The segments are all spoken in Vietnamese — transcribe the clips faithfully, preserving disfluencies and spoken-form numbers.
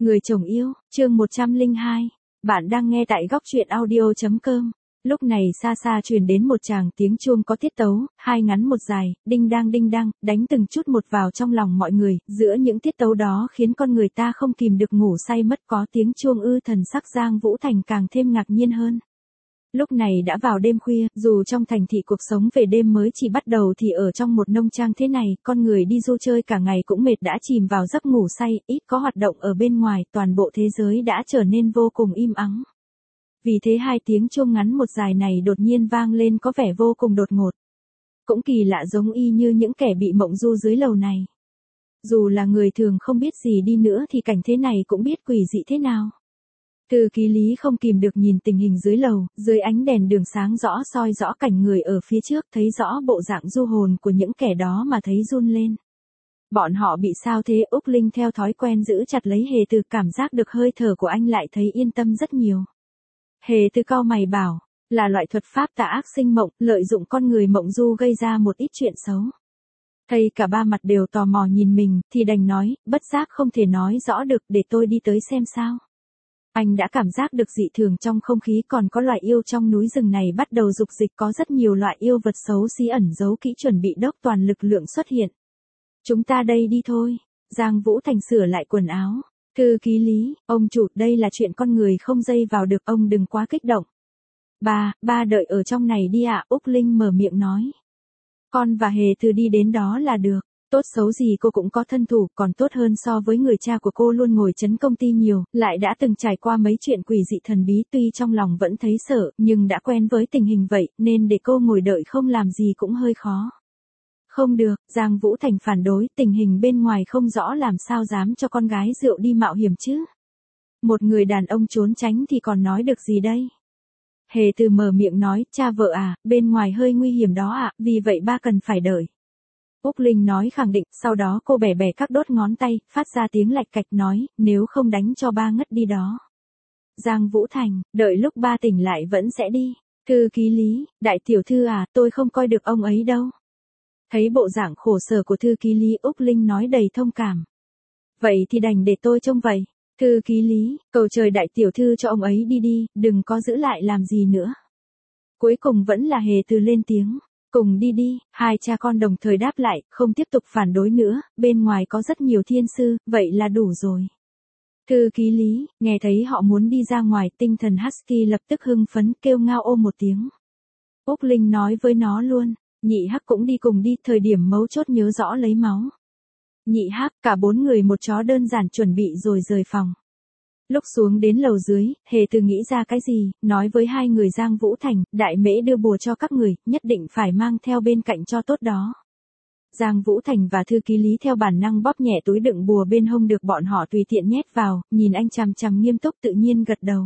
Người chồng yêu, chương một trăm lẻ hai. Bạn đang nghe tại góc truyện audio chấm com. Lúc này xa xa truyền đến một tràng tiếng chuông có tiết tấu, hai ngắn một dài, đinh đang đinh đang, đánh từng chút một vào trong lòng mọi người, giữa những tiết tấu đó khiến con người ta không kìm được ngủ say mất. Có tiếng chuông ư? Thần sắc Giang Vũ Thành càng thêm ngạc nhiên hơn. Lúc này đã vào đêm khuya, dù trong thành thị cuộc sống về đêm mới chỉ bắt đầu thì ở trong một nông trang thế này, con người đi du chơi cả ngày cũng mệt đã chìm vào giấc ngủ say, ít có hoạt động ở bên ngoài, toàn bộ thế giới đã trở nên vô cùng im ắng. Vì thế hai tiếng chuông ngắn một dài này đột nhiên vang lên có vẻ vô cùng đột ngột. Cũng kỳ lạ, giống y như những kẻ bị mộng du dưới lầu này. Dù là người thường không biết gì đi nữa thì cảnh thế này cũng biết quỷ dị thế nào. Thư ký Lý không kìm được nhìn tình hình dưới lầu, dưới ánh đèn đường sáng rõ soi rõ cảnh người ở phía trước, thấy rõ bộ dạng du hồn của những kẻ đó mà thấy run lên. Bọn họ bị sao thế? Úc Linh theo thói quen giữ chặt lấy Hề Từ, cảm giác được hơi thở của anh lại thấy yên tâm rất nhiều. Hề Từ cau mày bảo, là loại thuật pháp tà ác sinh mộng, lợi dụng con người mộng du gây ra một ít chuyện xấu. Thấy cả ba mặt đều tò mò nhìn mình, thì đành nói, bất giác không thể nói rõ được, để tôi đi tới xem sao. Anh đã cảm giác được dị thường trong không khí, còn có loài yêu trong núi rừng này bắt đầu dục dịch, có rất nhiều loại yêu vật xấu xí ẩn giấu kỹ chuẩn bị đốc toàn lực lượng xuất hiện. Chúng ta đây đi thôi. Giang Vũ Thành sửa lại quần áo. Thư ký Lý, ông chủ, đây là chuyện con người không dây vào được, ông đừng quá kích động. Ba, ba đợi ở trong này đi ạ, Úc Linh mở miệng nói. Con và Hề Từ đi đến đó là được. Tốt xấu gì cô cũng có thân thủ, còn tốt hơn so với người cha của cô luôn ngồi chấn công ty nhiều, lại đã từng trải qua mấy chuyện quỷ dị thần bí, tuy trong lòng vẫn thấy sợ, nhưng đã quen với tình hình vậy, nên để cô ngồi đợi không làm gì cũng hơi khó. Không được, Giang Vũ Thành phản đối, tình hình bên ngoài không rõ, làm sao dám cho con gái rượu đi mạo hiểm chứ. Một người đàn ông trốn tránh thì còn nói được gì đây. Hề Từ mở miệng nói, cha vợ à, bên ngoài hơi nguy hiểm đó ạ, vì vậy ba cần phải đợi. Úc Linh nói khẳng định, sau đó cô bẻ bẻ các đốt ngón tay, phát ra tiếng lạch cạch nói, nếu không đánh cho ba ngất đi đó. Giang Vũ Thành, đợi lúc ba tỉnh lại vẫn sẽ đi. Thư ký Lý, đại tiểu thư à, tôi không coi được ông ấy đâu. Thấy bộ dạng khổ sở của thư ký Lý, Úc Linh nói đầy thông cảm. Vậy thì đành để tôi trông vậy. Thư ký Lý, cầu trời đại tiểu thư cho ông ấy đi đi, đừng có giữ lại làm gì nữa. Cuối cùng vẫn là Hề Từ lên tiếng. Cùng đi đi, hai cha con đồng thời đáp lại, không tiếp tục phản đối nữa, bên ngoài có rất nhiều thiên sư, vậy là đủ rồi. Thư ký Lý, nghe thấy họ muốn đi ra ngoài, tinh thần Husky lập tức hưng phấn, kêu ngao ô một tiếng. Úc Linh nói với nó luôn, Nhị Hắc cũng đi cùng đi, thời điểm mấu chốt nhớ rõ lấy máu. Nhị Hắc, cả bốn người một chó đơn giản chuẩn bị rồi rời phòng. Lúc xuống đến lầu dưới, Hề Từ nghĩ ra cái gì, nói với hai người Giang Vũ Thành, đại mễ đưa bùa cho các người, nhất định phải mang theo bên cạnh cho tốt đó. Giang Vũ Thành và thư ký Lý theo bản năng bóp nhẹ túi đựng bùa bên hông được bọn họ tùy tiện nhét vào, nhìn anh chằm chằm nghiêm túc, tự nhiên gật đầu.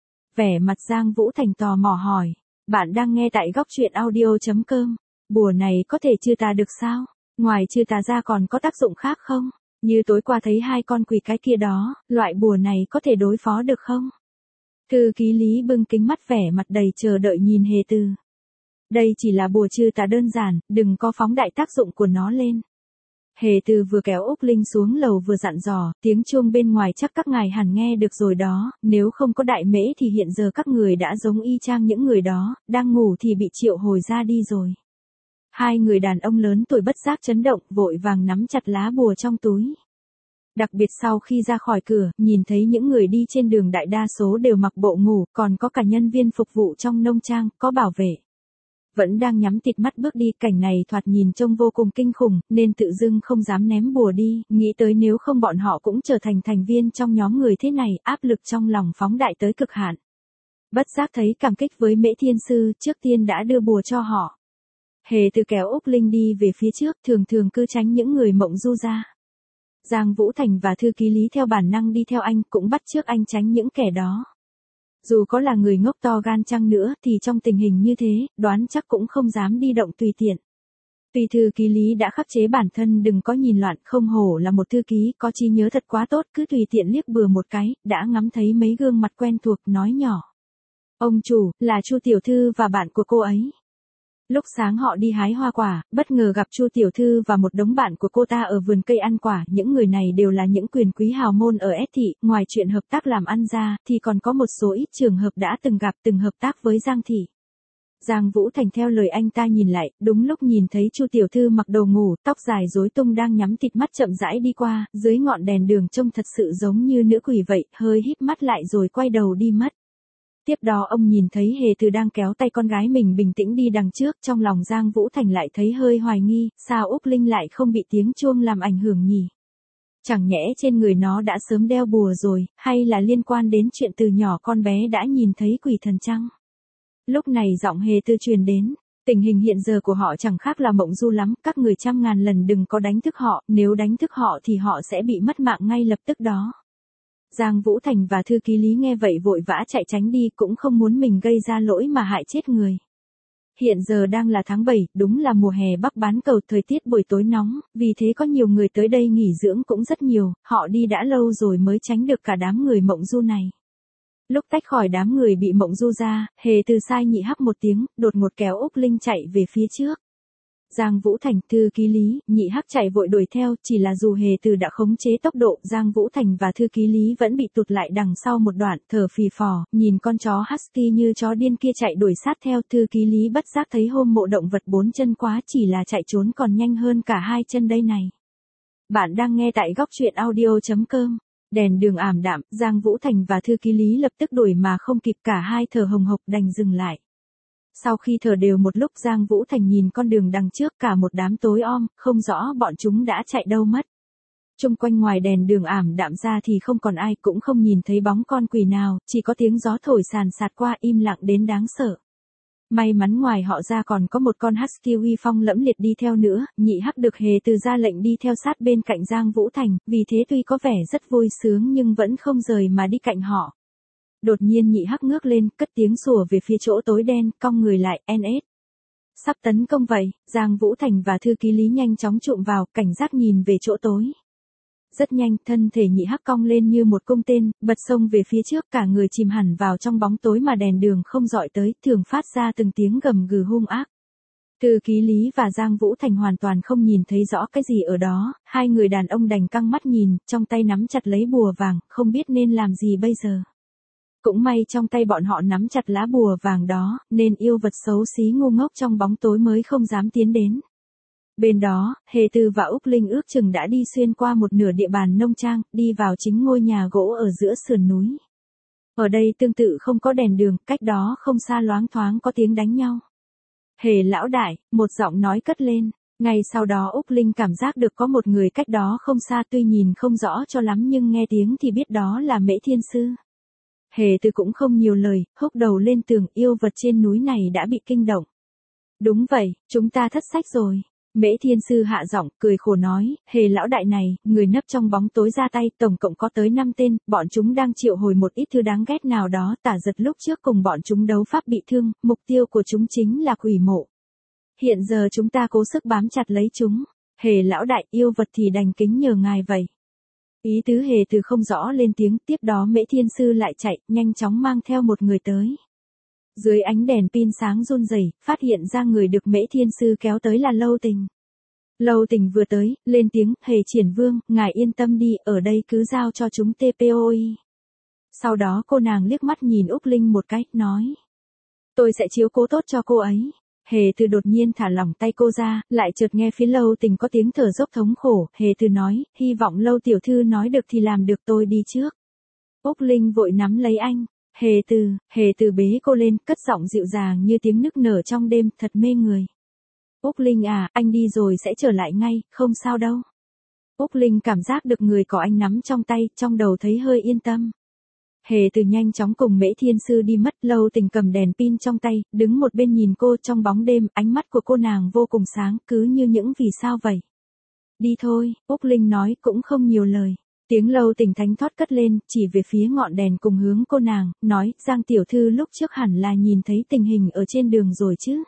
Vẻ mặt Giang Vũ Thành tò mò hỏi, bạn đang nghe tại góc truyện audio chấm com, bùa này có thể trừ tà được sao? Ngoài trừ tà ra còn có tác dụng khác không? Như tối qua thấy hai con quỷ cái kia đó, loại bùa này có thể đối phó được không? Thư ký Lý bưng kính mắt, vẻ mặt đầy chờ đợi nhìn Hề Từ. Đây chỉ là bùa trừ tà đơn giản, đừng có phóng đại tác dụng của nó lên. Hề Từ vừa kéo Úc Linh xuống lầu vừa dặn dò, tiếng chuông bên ngoài chắc các ngài hẳn nghe được rồi đó, nếu không có đại mễ thì hiện giờ các người đã giống y chang những người đó, đang ngủ thì bị triệu hồi ra đi rồi. Hai người đàn ông lớn tuổi bất giác chấn động, vội vàng nắm chặt lá bùa trong túi. Đặc biệt sau khi ra khỏi cửa, nhìn thấy những người đi trên đường đại đa số đều mặc bộ ngủ, còn có cả nhân viên phục vụ trong nông trang, có bảo vệ. Vẫn đang nhắm tịt mắt bước đi, cảnh này thoạt nhìn trông vô cùng kinh khủng, nên tự dưng không dám ném bùa đi, nghĩ tới nếu không bọn họ cũng trở thành thành viên trong nhóm người thế này, áp lực trong lòng phóng đại tới cực hạn. Bất giác thấy cảm kích với Mễ Thiên Sư, trước tiên đã đưa bùa cho họ. Hề Từ kéo Úc Linh đi về phía trước, thường thường cứ tránh những người mộng du ra. Giang Vũ Thành và thư ký Lý theo bản năng đi theo anh, cũng bắt chước anh tránh những kẻ đó. Dù có là người ngốc to gan chăng nữa thì trong tình hình như thế, đoán chắc cũng không dám đi động tùy tiện. Tuy thư ký Lý đã khắc chế bản thân đừng có nhìn loạn, không hổ là một thư ký có trí nhớ thật quá tốt, cứ tùy tiện liếc bừa một cái, đã ngắm thấy mấy gương mặt quen thuộc, nói nhỏ. Ông chủ, là Chu tiểu thư và bạn của cô ấy. Lúc sáng họ đi hái hoa quả, bất ngờ gặp Chu tiểu thư và một đống bạn của cô ta ở vườn cây ăn quả, những người này đều là những quyền quý hào môn ở S thị, ngoài chuyện hợp tác làm ăn ra, thì còn có một số ít trường hợp đã từng gặp từng hợp tác với Giang thị. Giang Vũ Thành theo lời anh ta nhìn lại, đúng lúc nhìn thấy Chu tiểu thư mặc đồ ngủ, tóc dài rối tung đang nhắm tịt mắt chậm rãi đi qua, dưới ngọn đèn đường trông thật sự giống như nữ quỷ vậy, hơi híp mắt lại rồi quay đầu đi mất. Tiếp đó ông nhìn thấy Hề Từ đang kéo tay con gái mình bình tĩnh đi đằng trước, trong lòng Giang Vũ Thành lại thấy hơi hoài nghi, sao Úc Linh lại không bị tiếng chuông làm ảnh hưởng nhỉ? Chẳng nhẽ trên người nó đã sớm đeo bùa rồi, hay là liên quan đến chuyện từ nhỏ con bé đã nhìn thấy quỷ thần chăng? Lúc này giọng Hề Từ truyền đến, tình hình hiện giờ của họ chẳng khác là mộng du lắm, các người trăm ngàn lần đừng có đánh thức họ, nếu đánh thức họ thì họ sẽ bị mất mạng ngay lập tức đó. Giang Vũ Thành và thư ký Lý nghe vậy vội vã chạy tránh đi, cũng không muốn mình gây ra lỗi mà hại chết người. Hiện giờ đang là tháng bảy, đúng là mùa hè Bắc bán cầu, thời tiết buổi tối nóng, vì thế có nhiều người tới đây nghỉ dưỡng cũng rất nhiều, họ đi đã lâu rồi mới tránh được cả đám người mộng du này. Lúc tách khỏi đám người bị mộng du ra, Hề Từ sai nhị hắc một tiếng, đột ngột kéo Úc Linh chạy về phía trước. Giang Vũ Thành, thư ký Lý, nhị hắc chạy vội đuổi theo, chỉ là dù Hề Từ đã khống chế tốc độ, Giang Vũ Thành và thư ký Lý vẫn bị tụt lại đằng sau một đoạn, thở phì phò, nhìn con chó husky như chó điên kia chạy đuổi sát theo, thư ký Lý bất giác thấy hôm mộ động vật bốn chân quá, chỉ là chạy trốn còn nhanh hơn cả hai chân đây này. Bạn đang nghe tại góc truyện audio chấm com. Đèn đường ảm đạm, Giang Vũ Thành và thư ký Lý lập tức đuổi mà không kịp, cả hai thở hồng hộc đành dừng lại. Sau khi thở đều một lúc, Giang Vũ Thành nhìn con đường đằng trước, cả một đám tối om, không rõ bọn chúng đã chạy đâu mất. Chung quanh ngoài đèn đường ảm đạm ra thì không còn ai, cũng không nhìn thấy bóng con quỷ nào, chỉ có tiếng gió thổi sàn sạt qua im lặng đến đáng sợ. May mắn ngoài họ ra còn có một con husky uy phong lẫm liệt đi theo nữa, nhị hắc được Hề Từ ra lệnh đi theo sát bên cạnh Giang Vũ Thành, vì thế tuy có vẻ rất vui sướng nhưng vẫn không rời mà đi cạnh họ. Đột nhiên nhị hắc ngước lên, cất tiếng sủa về phía chỗ tối đen, cong người lại, en ét. Sắp tấn công vậy, Giang Vũ Thành và thư ký Lý nhanh chóng trụm vào, cảnh giác nhìn về chỗ tối. Rất nhanh, thân thể nhị hắc cong lên như một cung tên, bật xông về phía trước, cả người chìm hẳn vào trong bóng tối mà đèn đường không dọi tới, thường phát ra từng tiếng gầm gừ hung ác. Thư ký Lý và Giang Vũ Thành hoàn toàn không nhìn thấy rõ cái gì ở đó, hai người đàn ông đành căng mắt nhìn, trong tay nắm chặt lấy bùa vàng, không biết nên làm gì bây giờ. Cũng may trong tay bọn họ nắm chặt lá bùa vàng đó, nên yêu vật xấu xí ngu ngốc trong bóng tối mới không dám tiến đến. Bên đó, Hề Từ và Úc Linh ước chừng đã đi xuyên qua một nửa địa bàn nông trang, đi vào chính ngôi nhà gỗ ở giữa sườn núi. Ở đây tương tự không có đèn đường, cách đó không xa loáng thoáng có tiếng đánh nhau. Hề lão đại, một giọng nói cất lên. Ngay sau đó Úc Linh cảm giác được có một người cách đó không xa, tuy nhìn không rõ cho lắm nhưng nghe tiếng thì biết đó là Mễ Thiên Sư. Hề Từ cũng không nhiều lời, húc đầu lên tường, yêu vật trên núi này đã bị kinh động. Đúng vậy, chúng ta thất sách rồi. Mễ Thiên Sư hạ giọng, cười khổ nói, Hề lão đại này, người nấp trong bóng tối ra tay, tổng cộng có tới năm tên, bọn chúng đang triệu hồi một ít thứ đáng ghét nào đó, Tả Giật lúc trước cùng bọn chúng đấu pháp bị thương, mục tiêu của chúng chính là quỷ mộ. Hiện giờ chúng ta cố sức bám chặt lấy chúng. Hề lão đại, yêu vật thì đành kính nhờ ngài vậy. Ý tứ Hề Từ không rõ lên tiếng, tiếp đó Mễ Thiên Sư lại chạy, nhanh chóng mang theo một người tới. Dưới ánh đèn pin sáng run rẩy, phát hiện ra người được Mễ Thiên Sư kéo tới là Lâu Tình. Lâu Tình vừa tới, lên tiếng, Hề Triển Vương, ngài yên tâm đi, ở đây cứ giao cho chúng tê pê o i. Sau đó cô nàng liếc mắt nhìn Úc Linh một cái, nói. Tôi sẽ chiếu cố tốt cho cô ấy. Hề Từ đột nhiên thả lỏng tay cô ra, lại chợt nghe phía Lâu Tình có tiếng thở dốc thống khổ, Hề Từ nói, hy vọng Lâu tiểu thư nói được thì làm được, tôi đi trước. Úc Linh vội nắm lấy anh. Hề Từ, Hề Từ bế cô lên, cất giọng dịu dàng như tiếng nức nở trong đêm, thật mê người. Úc Linh à, anh đi rồi sẽ trở lại ngay, không sao đâu. Úc Linh cảm giác được người có anh nắm trong tay, trong đầu thấy hơi yên tâm. Hề Từ nhanh chóng cùng Mễ Thiên Sư đi mất. Lâu Tình cầm đèn pin trong tay, đứng một bên nhìn cô trong bóng đêm, ánh mắt của cô nàng vô cùng sáng, cứ như những vì sao vậy. Đi thôi, Úc Linh nói, cũng không nhiều lời. Tiếng Lâu Tình thánh thoát cất lên, chỉ về phía ngọn đèn cùng hướng cô nàng, nói, Giang tiểu thư lúc trước hẳn là nhìn thấy tình hình ở trên đường rồi chứ.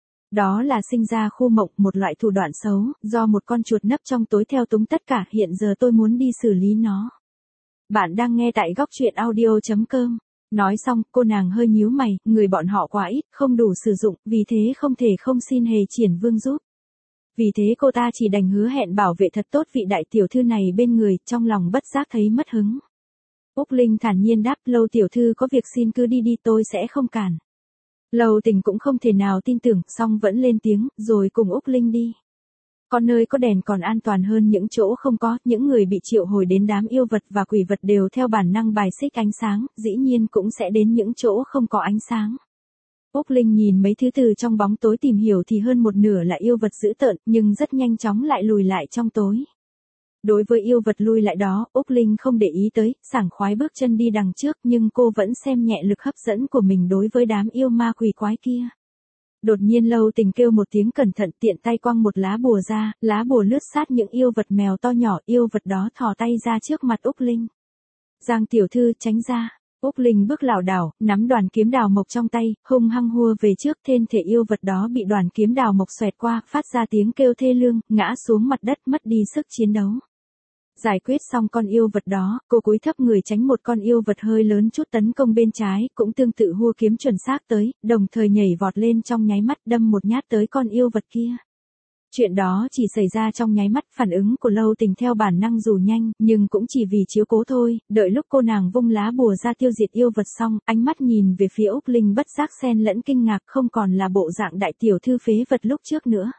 Đó là sinh ra khu mộng, một loại thủ đoạn xấu, do một con chuột nấp trong tối theo túng tất cả, hiện giờ tôi muốn đi xử lý nó. Bạn đang nghe tại góc truyện audio chấm com. Nói xong, cô nàng hơi nhíu mày, người bọn họ quá ít, không đủ sử dụng, vì thế không thể không xin Hề Triển Vương giúp. Vì thế cô ta chỉ đành hứa hẹn bảo vệ thật tốt vị đại tiểu thư này bên người, trong lòng bất giác thấy mất hứng. Úc Linh thản nhiên đáp, Lâu tiểu thư có việc xin cứ đi đi, tôi sẽ không cản. Lâu Tình cũng không thể nào tin tưởng, song vẫn lên tiếng, rồi cùng Úc Linh đi. Có nơi có đèn còn an toàn hơn những chỗ không có, những người bị triệu hồi đến đám yêu vật và quỷ vật đều theo bản năng bài xích ánh sáng, dĩ nhiên cũng sẽ đến những chỗ không có ánh sáng. Úc Linh nhìn mấy thứ từ trong bóng tối tìm hiểu thì hơn một nửa là yêu vật dữ tợn, nhưng rất nhanh chóng lại lùi lại trong tối. Đối với yêu vật lui lại đó, Úc Linh không để ý tới, sảng khoái bước chân đi đằng trước, nhưng cô vẫn xem nhẹ lực hấp dẫn của mình đối với đám yêu ma quỷ quái kia. Đột nhiên Lâu Tình kêu một tiếng cẩn thận, tiện tay quăng một lá bùa ra, lá bùa lướt sát những yêu vật mèo to nhỏ, yêu vật đó thò tay ra trước mặt Úc Linh. Giang tiểu thư tránh ra. Úc Linh bước lảo đảo, nắm đoàn kiếm đào mộc trong tay, hung hăng hua về trước, thân thể yêu vật đó bị đoàn kiếm đào mộc xoẹt qua, phát ra tiếng kêu thê lương, ngã xuống mặt đất, mất đi sức chiến đấu. Giải quyết xong con yêu vật đó, cô cúi thấp người tránh một con yêu vật hơi lớn chút tấn công bên trái, cũng tương tự hua kiếm chuẩn xác tới, đồng thời nhảy vọt lên trong nháy mắt đâm một nhát tới con yêu vật kia. Chuyện đó chỉ xảy ra trong nháy mắt, phản ứng của Lâu Tình theo bản năng dù nhanh, nhưng cũng chỉ vì chiếu cố thôi, đợi lúc cô nàng vung lá bùa ra tiêu diệt yêu vật xong, ánh mắt nhìn về phía Úc Linh bất giác xen lẫn kinh ngạc, không còn là bộ dạng đại tiểu thư phế vật lúc trước nữa.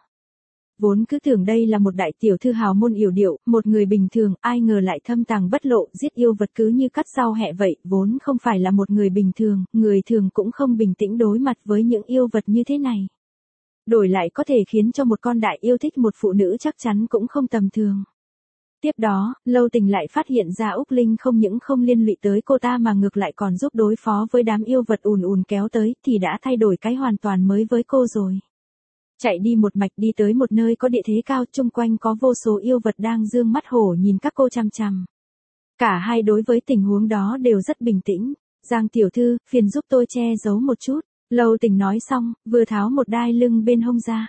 Vốn cứ tưởng đây là một đại tiểu thư hào môn yểu điệu, một người bình thường, ai ngờ lại thâm tàng bất lộ, giết yêu vật cứ như cắt rau hẹ vậy, vốn không phải là một người bình thường, người thường cũng không bình tĩnh đối mặt với những yêu vật như thế này. Đổi lại có thể khiến cho một con đại yêu thích một phụ nữ chắc chắn cũng không tầm thường. Tiếp đó, Lâu Tình lại phát hiện ra Úc Linh không những không liên lụy tới cô ta mà ngược lại còn giúp đối phó với đám yêu vật ùn ùn kéo tới, thì đã thay đổi cái hoàn toàn mới với cô rồi. Chạy đi một mạch đi tới một nơi có địa thế cao, chung quanh có vô số yêu vật đang dương mắt hổ nhìn các cô chằm chằm. Cả hai đối với tình huống đó đều rất bình tĩnh. Giang tiểu thư, phiền giúp tôi che giấu một chút. Lâu Tình nói xong, vừa tháo một đai lưng bên hông ra.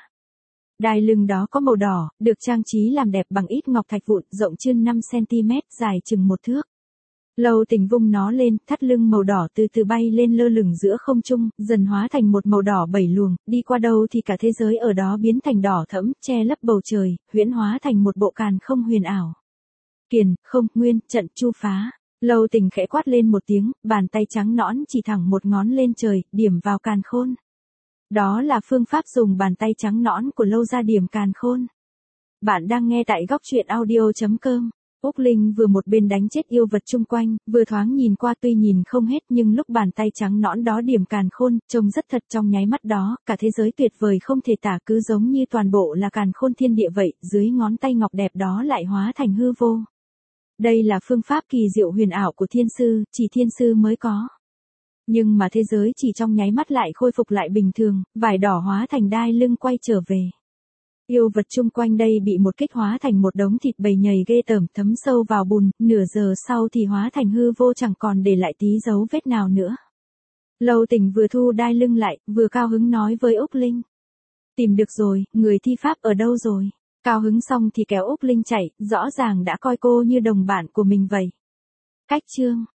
Đai lưng đó có màu đỏ, được trang trí làm đẹp bằng ít ngọc thạch vụn, rộng chừng năm xăng-ti-mét, dài chừng một thước. Lâu Tình vung nó lên, thắt lưng màu đỏ từ từ bay lên lơ lửng giữa không trung, dần hóa thành một màu đỏ bảy luồng, đi qua đâu thì cả thế giới ở đó biến thành đỏ thẫm, che lấp bầu trời, huyễn hóa thành một bộ càn không huyền ảo. Kiền, không, nguyên, trận, chu phá. Lâu Tình khẽ quát lên một tiếng, bàn tay trắng nõn chỉ thẳng một ngón lên trời, điểm vào càn khôn. Đó là phương pháp dùng bàn tay trắng nõn của Lâu ra điểm càn khôn. Bạn đang nghe tại góc truyện audio chấm com. Úc Linh vừa một bên đánh chết yêu vật chung quanh, vừa thoáng nhìn qua, tuy nhìn không hết nhưng lúc bàn tay trắng nõn đó điểm càn khôn, trông rất thật, trong nháy mắt đó, cả thế giới tuyệt vời không thể tả, cứ giống như toàn bộ là càn khôn thiên địa vậy, dưới ngón tay ngọc đẹp đó lại hóa thành hư vô. Đây là phương pháp kỳ diệu huyền ảo của thiên sư, chỉ thiên sư mới có. Nhưng mà thế giới chỉ trong nháy mắt lại khôi phục lại bình thường, vải đỏ hóa thành đai lưng quay trở về. Yêu vật chung quanh đây bị một kích hóa thành một đống thịt bầy nhầy ghê tởm, thấm sâu vào bùn, nửa giờ sau thì hóa thành hư vô, chẳng còn để lại tí dấu vết nào nữa. Lâu Tình vừa thu đai lưng lại, vừa cao hứng nói với Úc Linh. Tìm được rồi, người thi pháp ở đâu rồi? Cao hứng xong thì kéo Úc Linh chạy, rõ ràng đã coi cô như đồng bạn của mình vậy. Cách chương